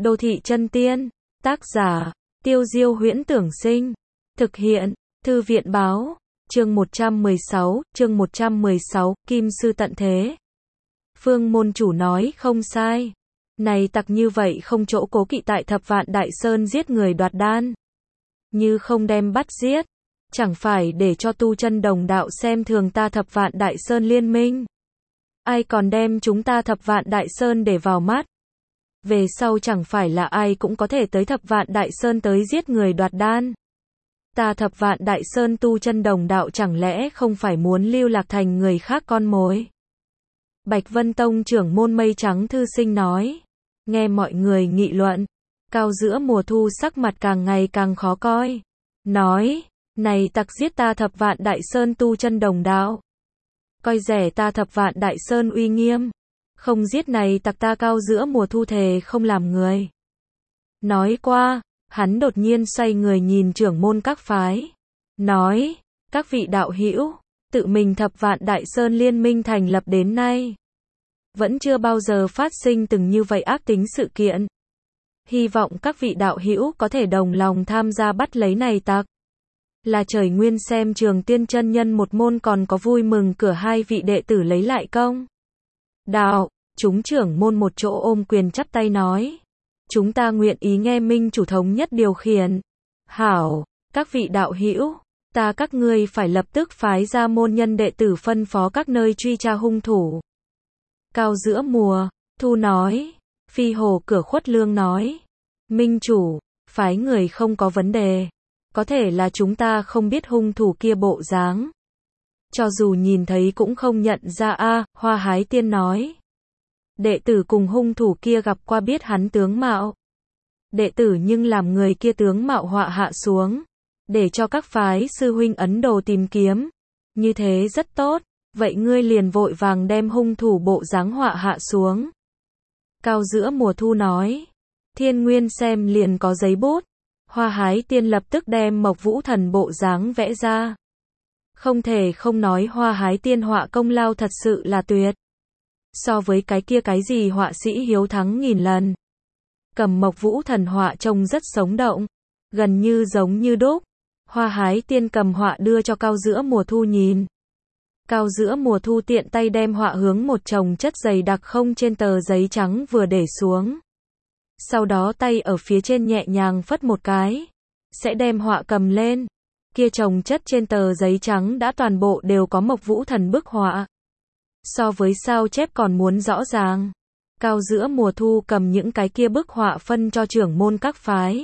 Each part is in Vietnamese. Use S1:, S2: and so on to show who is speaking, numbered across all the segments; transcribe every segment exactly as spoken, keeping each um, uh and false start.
S1: Đô thị chân tiên. Tác giả, Tiêu Diêu Huyễn Tưởng Sinh. Thực hiện, Thư viện Báo. Chương một trăm mười sáu, chương một trăm mười sáu, Kim Sư Tận Thế. Phương môn chủ nói không sai. Này tặc như vậy không chỗ cố kỵ tại Thập Vạn Đại Sơn giết người đoạt đan. Như không đem bắt giết, chẳng phải để cho tu chân đồng đạo xem thường ta Thập Vạn Đại Sơn liên minh. Ai còn đem chúng ta Thập Vạn Đại Sơn để vào mắt. Về sau chẳng phải là ai cũng có thể tới Thập Vạn Đại Sơn tới giết người đoạt đan. Ta Thập Vạn Đại Sơn tu chân đồng đạo chẳng lẽ không phải muốn lưu lạc thành người khác con mồi. Bạch Vân Tông trưởng môn Mây Trắng Thư Sinh nói. Nghe mọi người nghị luận, Cao Giữa Mùa Thu sắc mặt càng ngày càng khó coi. Nói, này tặc giết ta Thập Vạn Đại Sơn tu chân đồng đạo. Coi rẻ ta Thập Vạn Đại Sơn uy nghiêm. Không giết này tặc ta Cao Giữa Mùa Thu thề không làm người. Nói qua, hắn đột nhiên xoay người nhìn trưởng môn các phái. Nói, các vị đạo hữu, tự mình Thập Vạn Đại Sơn liên minh thành lập đến nay. Vẫn chưa bao giờ phát sinh từng như vậy ác tính sự kiện. Hy vọng các vị đạo hữu có thể đồng lòng tham gia bắt lấy này tặc. Là trời nguyên xem Trường Tiên chân nhân một môn còn có vui mừng cửa hai vị đệ tử lấy lại công. Đạo, chúng trưởng môn một chỗ ôm quyền chắp tay nói. Chúng ta nguyện ý nghe minh chủ thống nhất điều khiển. Hảo, các vị đạo hữu, ta các ngươi phải lập tức phái ra môn nhân đệ tử phân phó các nơi truy tra hung thủ. Cao Giữa Mùa Thu nói. Phi Hồ Cửa Khuất Lương nói. Minh chủ, phái người không có vấn đề. Có thể là chúng ta không biết hung thủ kia bộ dáng. Cho dù nhìn thấy cũng không nhận ra a. Hoa Hái Tiên nói. Đệ tử cùng hung thủ kia gặp qua biết hắn tướng mạo. Đệ tử nhưng làm người kia tướng mạo họa hạ xuống. Để cho các phái sư huynh Ấn Đồ tìm kiếm. Như thế rất tốt. Vậy ngươi liền vội vàng đem hung thủ bộ dáng họa hạ xuống. Cao Giữa Mùa Thu nói. Thiên Nguyên xem liền có giấy bút. Hoa Hái Tiên lập tức đem Mộc Vũ Thần bộ dáng vẽ ra. Không thể không nói Hoa Hái Tiên họa công lao thật sự là tuyệt. So với cái kia cái gì họa sĩ hiếu thắng nghìn lần. Cầm Mộc Vũ Thần họa trông rất sống động. Gần như giống như đúc. Hoa Hái Tiên cầm họa đưa cho Cao Giữa Mùa Thu nhìn. Cao Giữa Mùa Thu tiện tay đem họa hướng một chồng chất dày đặc không trên tờ giấy trắng vừa để xuống. Sau đó tay ở phía trên nhẹ nhàng phất một cái. Sẽ đem họa cầm lên. Kia chồng chất trên tờ giấy trắng đã toàn bộ đều có Mộc Vũ Thần bức họa. So với sao chép còn muốn rõ ràng. Cao Giữa Mùa Thu cầm những cái kia bức họa phân cho trưởng môn các phái.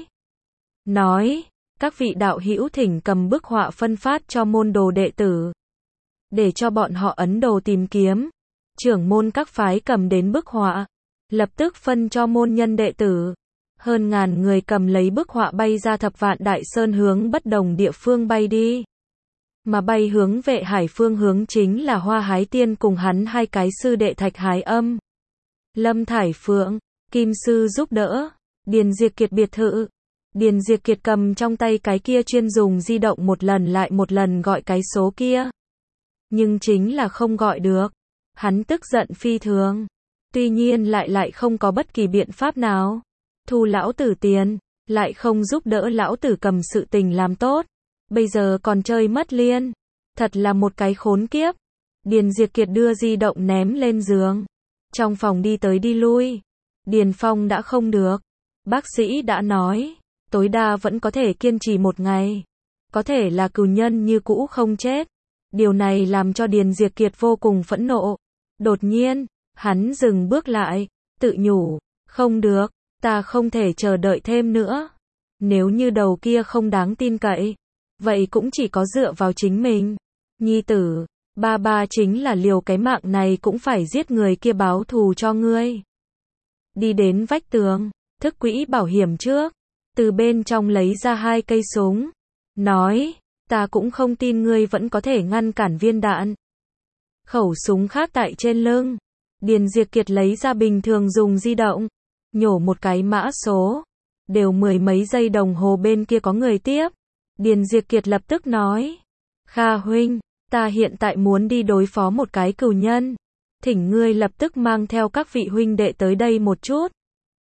S1: Nói, các vị đạo hữu thỉnh cầm bức họa phân phát cho môn đồ đệ tử. Để cho bọn họ Ấn Đồ tìm kiếm. Trưởng môn các phái cầm đến bức họa. Lập tức phân cho môn nhân đệ tử. Hơn ngàn người cầm lấy bức họa bay ra Thập Vạn Đại Sơn hướng bất đồng địa phương bay đi. Mà bay hướng Vệ Hải phương hướng chính là Hoa Hái Tiên cùng hắn hai cái sư đệ Thạch Hái Âm, Lâm Thải Phượng, Kim Sư giúp đỡ, Điền Diệp Kiệt biệt thự. Điền Diệp Kiệt cầm trong tay cái kia chuyên dùng di động một lần lại một lần gọi cái số kia. Nhưng chính là không gọi được. Hắn tức giận phi thường. Tuy nhiên lại lại không có bất kỳ biện pháp nào. Thu lão tử tiền, lại không giúp đỡ lão tử cầm sự tình làm tốt. Bây giờ còn chơi mất liên. Thật là một cái khốn kiếp. Điền Diệp Kiệt đưa di động ném lên giường. Trong phòng đi tới đi lui. Điền Phong đã không được. Bác sĩ đã nói. Tối đa vẫn có thể kiên trì một ngày. Có thể là cừu nhân như cũ không chết. Điều này làm cho Điền Diệp Kiệt vô cùng phẫn nộ. Đột nhiên, hắn dừng bước lại. Tự nhủ. Không được. Ta không thể chờ đợi thêm nữa. Nếu như đầu kia không đáng tin cậy. Vậy cũng chỉ có dựa vào chính mình. Nhi tử, ba ba chính là liều cái mạng này cũng phải giết người kia báo thù cho ngươi. Đi đến vách tường, thức quỹ bảo hiểm trước. Từ bên trong lấy ra hai cây súng. Nói, ta cũng không tin ngươi vẫn có thể ngăn cản viên đạn. Khẩu súng khác tại trên lưng. Điền Diệp Kiệt lấy ra bình thường dùng di động. Nhổ một cái mã số. Đều mười mấy giây đồng hồ bên kia có người tiếp. Điền Diệp Kiệt lập tức nói. Kha huynh, ta hiện tại muốn đi đối phó một cái cừu nhân. Thỉnh ngươi lập tức mang theo các vị huynh đệ tới đây một chút.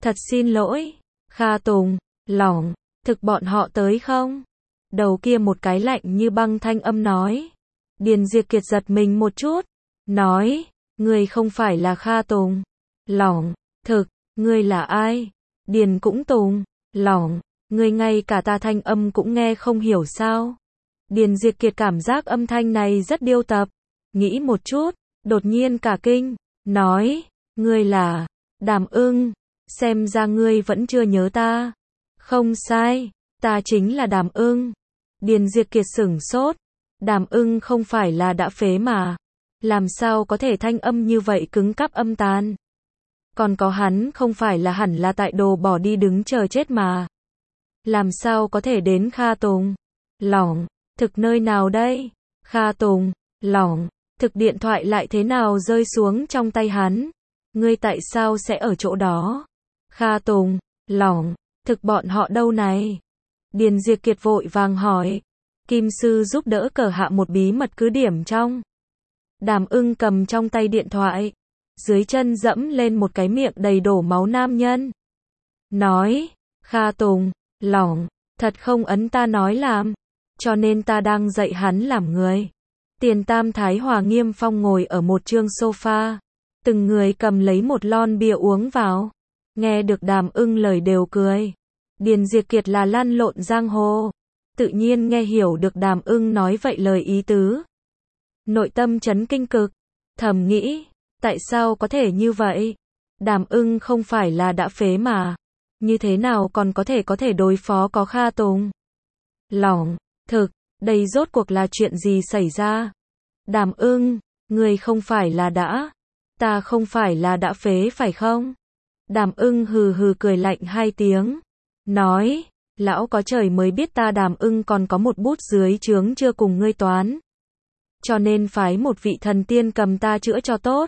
S1: Thật xin lỗi, Kha Tùng, lỏng, thực bọn họ tới không? Đầu kia một cái lạnh như băng thanh âm nói. Điền Diệp Kiệt giật mình một chút, nói, ngươi không phải là Kha Tùng, lỏng, thực, ngươi là ai? Điền cũng Tùng, lỏng, ngươi ngay cả ta thanh âm cũng nghe không hiểu sao? Điền Diệp Kiệt cảm giác âm thanh này rất điêu tập, nghĩ một chút, đột nhiên cả kinh, nói, ngươi là Đàm Ưng, xem ra ngươi vẫn chưa nhớ ta. Không sai, ta chính là Đàm Ưng. Điền Diệp Kiệt sửng sốt, Đàm Ưng không phải là đã phế mà, làm sao có thể thanh âm như vậy cứng cáp âm tàn. Còn có hắn không phải là hẳn là tại đồ bỏ đi đứng chờ chết mà. Làm sao có thể đến Kha Tùng, lỏng, thực nơi nào đây? Kha Tùng, lỏng, thực điện thoại lại thế nào rơi xuống trong tay hắn? Ngươi tại sao sẽ ở chỗ đó? Kha Tùng, lỏng, thực bọn họ đâu này? Điền Diệp Kiệt vội vàng hỏi. Kim sư giúp đỡ cờ hạ một bí mật cứ điểm trong. Đàm Ưng cầm trong tay điện thoại, dưới chân dẫm lên một cái miệng đầy đổ máu nam nhân. Nói, Kha Tùng, lỏng, thật không ấn ta nói làm, cho nên ta đang dạy hắn làm người. Tiền Tam Thái Hòa Nghiêm Phong ngồi ở một chương sofa, từng người cầm lấy một lon bia uống vào. Nghe được Đàm Ưng lời đều cười. Điền Diệp Kiệt là lăn lộn giang hồ, tự nhiên nghe hiểu được Đàm Ưng nói vậy lời ý tứ. Nội tâm chấn kinh cực, thầm nghĩ, tại sao có thể như vậy? Đàm Ưng không phải là đã phế mà, như thế nào còn có thể có thể đối phó có Kha Tùng? Lỏng, thực, đây rốt cuộc là chuyện gì xảy ra? Đàm Ưng, người không phải là đã, ta không phải là đã phế phải không? Đàm Ưng hừ hừ cười lạnh hai tiếng, nói, lão có trời mới biết ta Đàm Ưng còn có một bút dưới trướng chưa cùng ngươi toán. Cho nên phái một vị thần tiên cầm ta chữa cho tốt.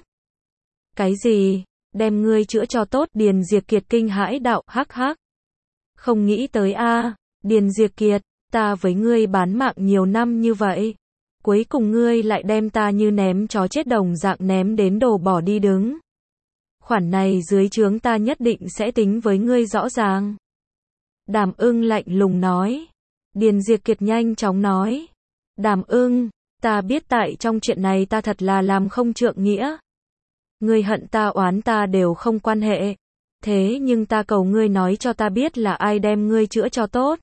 S1: Cái gì? Đem ngươi chữa cho tốt? Điền Diệp Kiệt kinh hãi đạo, hắc hắc. Không nghĩ tới a, Điền Diệp Kiệt, ta với ngươi bán mạng nhiều năm như vậy, cuối cùng ngươi lại đem ta như ném chó chết đồng dạng ném đến đồ bỏ đi đứng. Khoản này dưới trướng ta nhất định sẽ tính với ngươi rõ ràng. Đàm Ưng lạnh lùng nói. Điền Diệp Kiệt nhanh chóng nói. Đàm Ưng, ta biết tại trong chuyện này ta thật là làm không trượng nghĩa. Ngươi hận ta oán ta đều không quan hệ. Thế nhưng ta cầu ngươi nói cho ta biết là ai đem ngươi chữa cho tốt.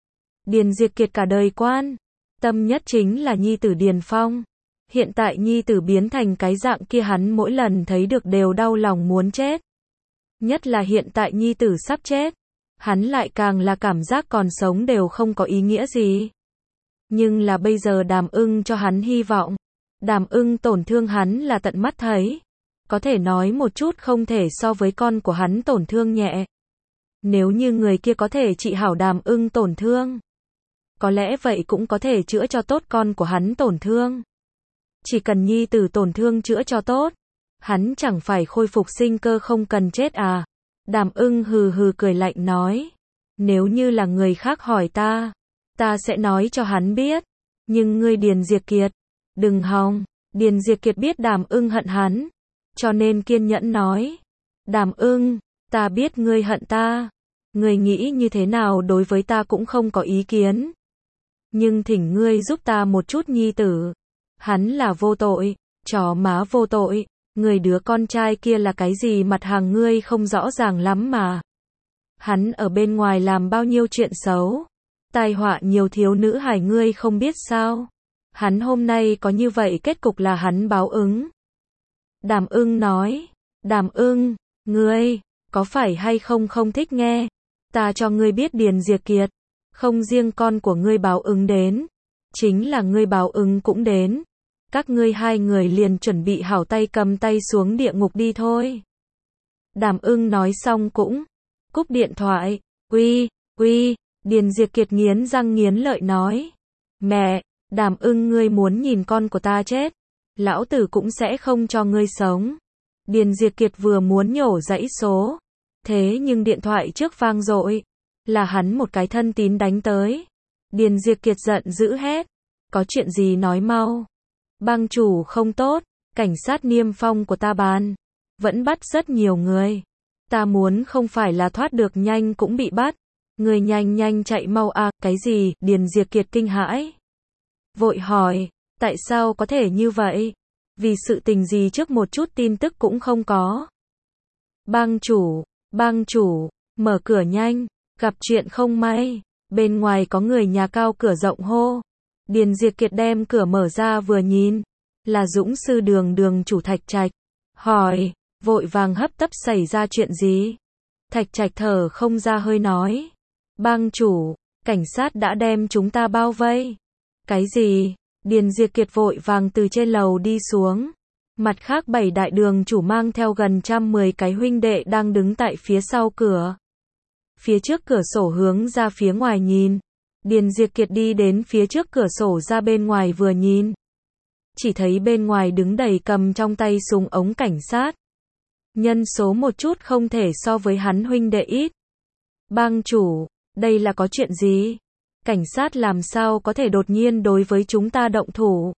S1: Điền Diệp Kiệt cả đời quan tâm nhất chính là nhi tử Điền Phong. Hiện tại nhi tử biến thành cái dạng kia hắn mỗi lần thấy được đều đau lòng muốn chết. Nhất là hiện tại nhi tử sắp chết, hắn lại càng là cảm giác còn sống đều không có ý nghĩa gì. Nhưng là bây giờ Đàm Ưng cho hắn hy vọng. Đàm Ưng tổn thương hắn là tận mắt thấy. Có thể nói một chút không thể so với con của hắn tổn thương nhẹ. Nếu như người kia có thể trị hảo Đàm Ưng tổn thương, có lẽ vậy cũng có thể chữa cho tốt con của hắn tổn thương. Chỉ cần nhi tử tổn thương chữa cho tốt, hắn chẳng phải khôi phục sinh cơ không cần chết à? Đàm Ưng hừ hừ cười lạnh nói. Nếu như là người khác hỏi ta, ta sẽ nói cho hắn biết. Nhưng ngươi Điền Diệp Kiệt, đừng hòng. Điền Diệp Kiệt biết Đàm Ưng hận hắn, cho nên kiên nhẫn nói. Đàm Ưng, ta biết ngươi hận ta. Ngươi nghĩ như thế nào đối với ta cũng không có ý kiến. Nhưng thỉnh ngươi giúp ta một chút nhi tử. Hắn là vô tội, chó má vô tội. Người đứa con trai kia là cái gì mặt hàng ngươi không rõ ràng lắm mà. Hắn ở bên ngoài làm bao nhiêu chuyện xấu. Tai họa nhiều thiếu nữ hài ngươi không biết sao. Hắn hôm nay có như vậy kết cục là hắn báo ứng. Đàm Ưng nói. Đàm Ưng, ngươi, có phải hay không không thích nghe? Ta cho ngươi biết Điền Diệp Kiệt. Không riêng con của ngươi báo ứng đến. Chính là ngươi báo ứng cũng đến. Các ngươi hai người liền chuẩn bị hảo tay cầm tay xuống địa ngục đi thôi. Đàm Ưng nói xong cũng cúp điện thoại. Uy, uy, Điền Diệp Kiệt nghiến răng nghiến lợi nói. Mẹ, Đàm Ưng ngươi muốn nhìn con của ta chết, lão tử cũng sẽ không cho ngươi sống. Điền Diệp Kiệt vừa muốn nhổ dãy số, thế nhưng điện thoại trước vang dội, là hắn một cái thân tín đánh tới. Điền Diệp Kiệt giận dữ hét. Có chuyện gì nói mau. Bang chủ không tốt, cảnh sát niêm phong của ta bàn, vẫn bắt rất nhiều người. Ta muốn không phải là thoát được nhanh cũng bị bắt. Người nhanh nhanh chạy mau à, cái gì? Điền Diệp Kiệt kinh hãi. Vội hỏi, tại sao có thể như vậy? Vì sự tình gì trước một chút tin tức cũng không có. Bang chủ, bang chủ, mở cửa nhanh, gặp chuyện không may. Bên ngoài có người nhà cao cửa rộng hô. Điền Diệp Kiệt đem cửa mở ra vừa nhìn. Là Dũng sư đường đường chủ Thạch Trạch. Hỏi, vội vàng hấp tấp xảy ra chuyện gì? Thạch Trạch thở không ra hơi nói. Bang chủ, cảnh sát đã đem chúng ta bao vây. Cái gì? Điền Diệp Kiệt vội vàng từ trên lầu đi xuống. Mặt khác bảy đại đường chủ mang theo gần trăm mười cái huynh đệ đang đứng tại phía sau cửa. Phía trước cửa sổ hướng ra phía ngoài nhìn. Điền Diệp Kiệt đi đến phía trước cửa sổ ra bên ngoài vừa nhìn. Chỉ thấy bên ngoài đứng đầy cầm trong tay súng ống cảnh sát. Nhân số một chút không thể so với hắn huynh đệ ít. Bang chủ, đây là có chuyện gì? Cảnh sát làm sao có thể đột nhiên đối với chúng ta động thủ?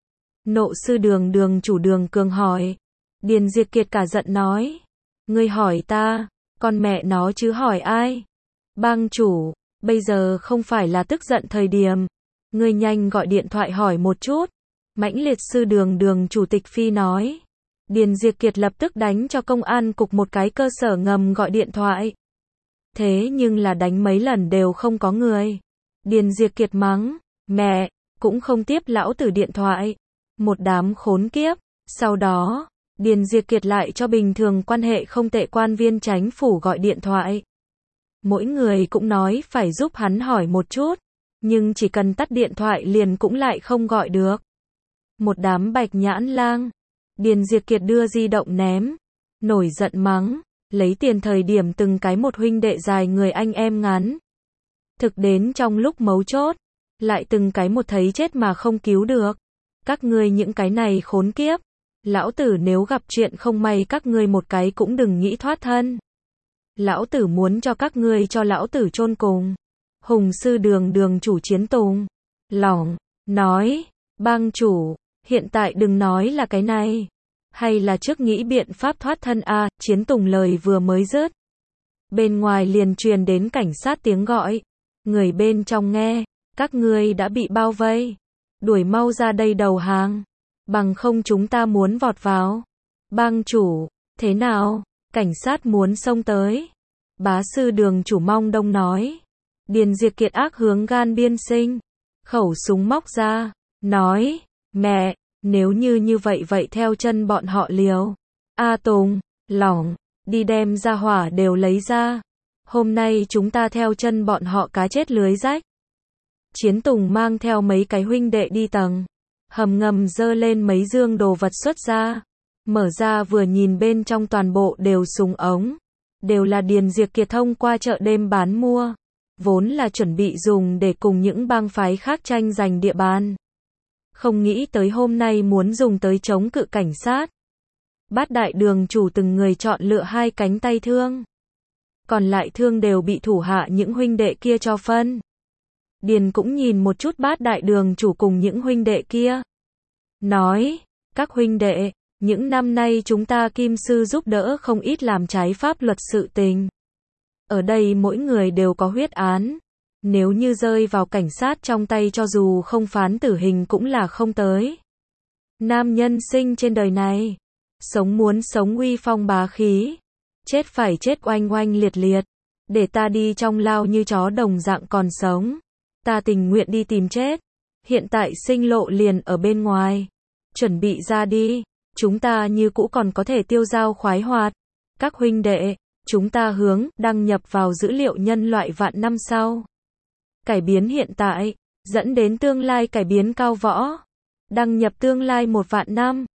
S1: Nộ sư đường đường chủ Đường Cường hỏi. Điền Diệp Kiệt cả giận nói. Ngươi hỏi ta, con mẹ nó chứ hỏi ai? Bang chủ, bây giờ không phải là tức giận thời điểm. Ngươi nhanh gọi điện thoại hỏi một chút. Mãnh liệt sư đường đường chủ tịch Phi nói. Điền Diệp Kiệt lập tức đánh cho công an cục một cái cơ sở ngầm gọi điện thoại. Thế nhưng là đánh mấy lần đều không có người. Điền Diệp Kiệt mắng, mẹ, cũng không tiếp lão tử điện thoại. Một đám khốn kiếp. Sau đó, Điền Diệp Kiệt lại cho bình thường quan hệ không tệ quan viên chánh phủ gọi điện thoại. Mỗi người cũng nói phải giúp hắn hỏi một chút. Nhưng chỉ cần tắt điện thoại liền cũng lại không gọi được. Một đám bạch nhãn lang. Điền Diệp Kiệt đưa di động ném. Nổi giận mắng. Lấy tiền thời điểm từng cái một huynh đệ dài người anh em ngắn. Thực đến trong lúc mấu chốt. Lại từng cái một thấy chết mà không cứu được. Các ngươi những cái này khốn kiếp. Lão tử nếu gặp chuyện không may các ngươi một cái cũng đừng nghĩ thoát thân. Lão tử muốn cho các ngươi cho lão tử chôn cùng. Hùng sư đường đường chủ Chiến Tùng. Lỏng. Nói. Bang chủ. Hiện tại đừng nói là cái này. Hay là trước nghĩ biện pháp thoát thân a à, Chiến Tùng lời vừa mới dứt. Bên ngoài liền truyền đến cảnh sát tiếng gọi. Người bên trong nghe. Các ngươi đã bị bao vây. Đuổi mau ra đây đầu hàng. Bằng không chúng ta muốn vọt vào. Bang chủ. Thế nào? Cảnh sát muốn xông tới. Bá sư đường chủ Mong Đông nói. Điền Diệp Kiệt ác hướng gan biên sinh. Khẩu súng móc ra. Nói. Mẹ. Nếu như như vậy vậy theo chân bọn họ liều. A Tùng. Lỏng. Đi đem ra hỏa đều lấy ra. Hôm nay chúng ta theo chân bọn họ cá chết lưới rách. Chiến Tùng mang theo mấy cái huynh đệ đi tầng. Hầm ngầm dơ lên mấy dương đồ vật xuất ra. Mở ra vừa nhìn bên trong toàn bộ đều súng ống. Đều là Điền Diệp Kiệt thông qua chợ đêm bán mua. Vốn là chuẩn bị dùng để cùng những bang phái khác tranh giành địa bàn. Không nghĩ tới hôm nay muốn dùng tới chống cự cảnh sát. Bát đại đường chủ từng người chọn lựa hai cánh tay thương. Còn lại thương đều bị thủ hạ những huynh đệ kia cho phân. Điền cũng nhìn một chút bát đại đường chủ cùng những huynh đệ kia. Nói, các huynh đệ, những năm nay chúng ta Kim Sư giúp đỡ không ít làm trái pháp luật sự tình. Ở đây mỗi người đều có huyết án. Nếu như rơi vào cảnh sát trong tay cho dù không phán tử hình cũng là không tới. Nam nhân sinh trên đời này. Sống muốn sống uy phong bá khí. Chết phải chết oanh oanh liệt liệt. Để ta đi trong lao như chó đồng dạng còn sống. Ta tình nguyện đi tìm chết. Hiện tại sinh lộ liền ở bên ngoài. Chuẩn bị ra đi. Chúng ta như cũ còn có thể tiêu dao khoái hoạt. Các huynh đệ, chúng ta hướng đăng nhập vào dữ liệu nhân loại vạn năm sau. Cải biến hiện tại, dẫn đến tương lai cải biến cao võ. Đăng nhập tương lai một vạn năm.